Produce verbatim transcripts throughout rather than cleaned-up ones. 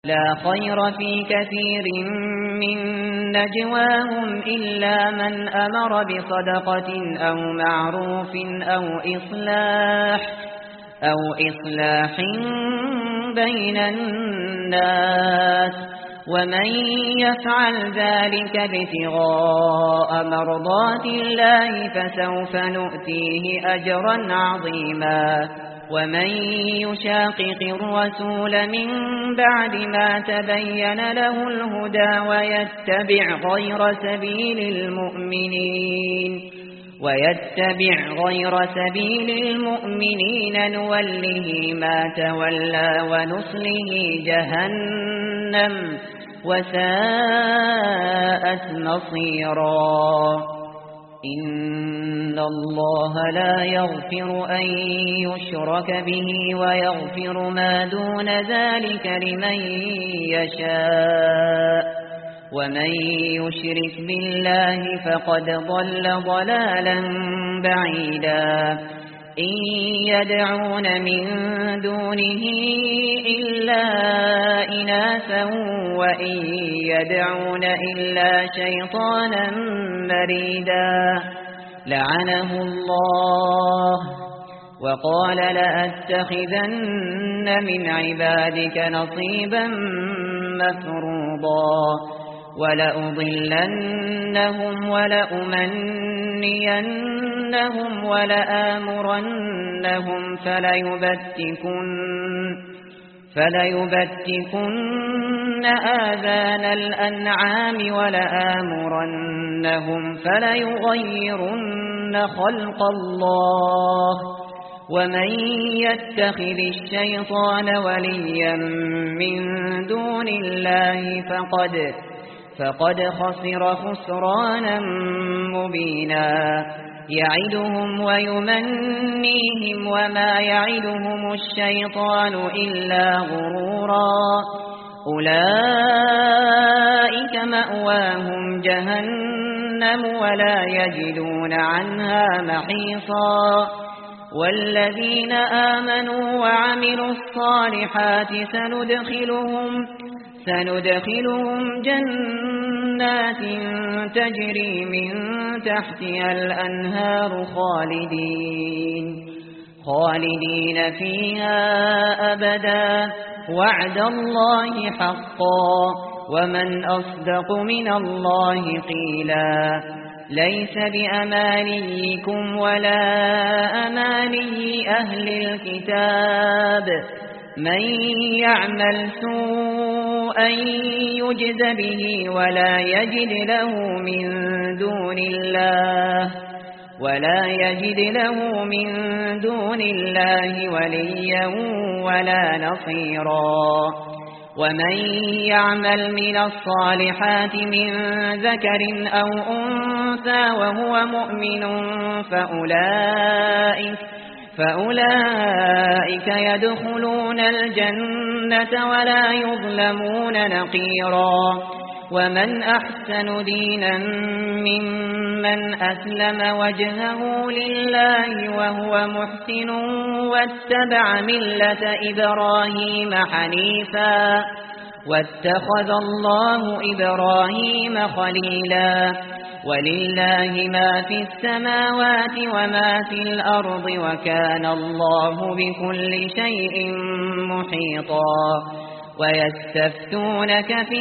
لا خير في كثير من نجواهم إلا من أمر بصدقة أو معروف أو إصلاح أو إصلاح بين الناس ومن يفعل ذلك ابتغاء مرضات الله فسوف نؤتيه أجرا عظيما ومن يشاقق الرسول من بعد ما تبين له الهدى ويتبع غير سبيل المؤمنين ويتبع غير سبيل المؤمنين نوله ما تولى ونصله جهنم وساءت مصيرا إن الله لا يغفر أن يشرك به ويغفر ما دون ذلك لمن يشاء ومن يشرك بالله فقد ضل ضلالا بعيدا إن يدعون من دونه إلا إناثا وإن يدعون إلا شيطانا مريدا لعنه الله وقال لأتخذن من عبادك نصيبا مفروضا ولأضلنهم ولأمنينهم ولآمرنهم فليبتكن فليبتكن آذان الأنعام ولآمرنهم فليغيرن خلق الله ومن يتخذ الشيطان وليا من دون الله فقد فقد خسر خسرانا مبينا يعدهم ويمنيهم وما يعدهم الشيطان إلا غرورا أولئك مأواهم جهنم ولا يجدون عنها محيصا والذين آمنوا وعملوا الصالحات سندخلهم سندخلهم جنات تجري من تحتها الأنهار خالدين خالدين فيها أبدا وعد الله حقا ومن أصدق من الله قيلا ليس بأمانيكم ولا أماني أهل الكتاب من يعمل سوءا يجز به ولا يجد له من دون الله ولا يجد له من دون الله وليا ولا نصيرا ومن يعمل من الصالحات من ذكر أو أنثى وهو مؤمن فأولئك فأولئك يدخلون الجنة ولا يظلمون نقيرا ومن أحسن دينا ممن أسلم وجهه لله وهو محسن واتبع ملة إبراهيم حنيفا واتخذ الله إبراهيم خليلا ولله ما في السماوات وما في الأرض وكان الله بكل شيء محيطا ويستفتونك في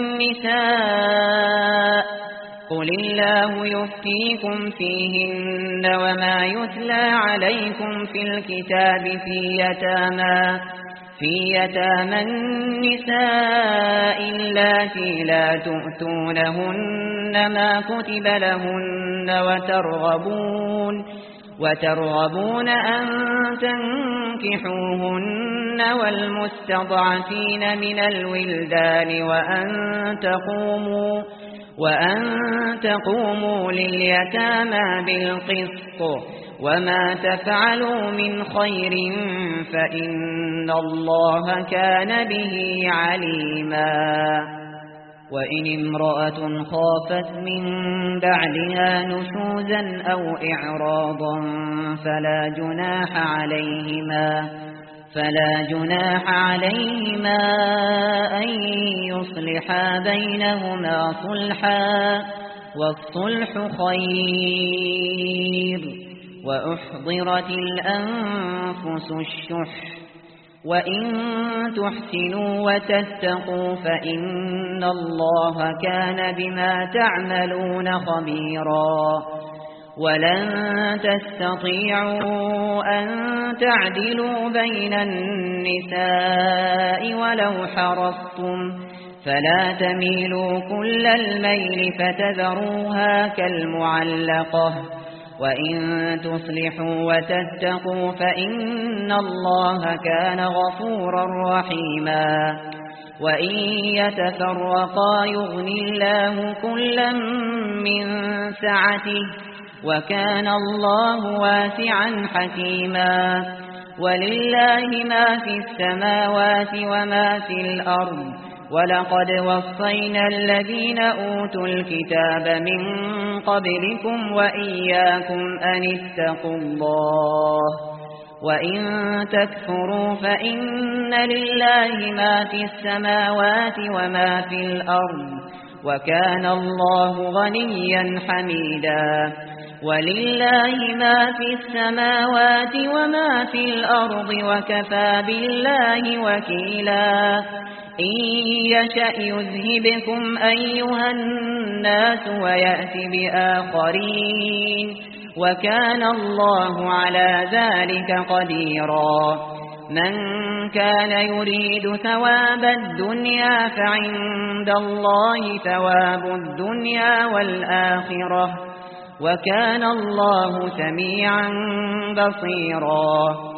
النساء قل الله يفتيكم فيهن وما يتلى عليكم في الكتاب في يتامى في يتامى النساء اللاتي لا تؤتونهن ما كتب لهن وترغبون وترغبون أن تنكحوهن والمستضعفين من الولدان وأن تقوموا وأن تقوموا لليتامى بالقسط وما تفعلوا من خير فإن الله كان به عليما وإن امرأة خافت من بعلها نشوزا أو إعراضا فلا جناح عليهما فلا جناح عليهما أن يصلحا بينهما صلحا والصلح خير وأحضرت الأنفس الشح وإن تحسنوا وتتقوا فإن الله كان بما تعملون خبيرا ولن تستطيعوا أن تعدلوا بين النساء ولو حرصتم فلا تميلوا كل الميل فتذروها كالمعلقة وإن تصلحوا وتتقوا فإن الله كان غفورا رحيما وإن يتفرقا يغني الله كلا من سعته وكان الله واسعا حكيما ولله ما في السماوات وما في الأرض ولقد وصينا الذين أوتوا الكتاب من قبلكم وإياكم أن اتقوا الله وإن تكفروا فإن لله ما في السماوات وما في الأرض وكان الله غنيا حميدا ولله ما في السماوات وما في الأرض وكفى بالله وكيلا إن يشأ يذهبكم أيها الناس ويأتي بآخرين وكان الله على ذلك قديرا من كان يريد ثواب الدنيا فعند الله ثواب الدنيا والآخرة وكان الله سميعا بصيرا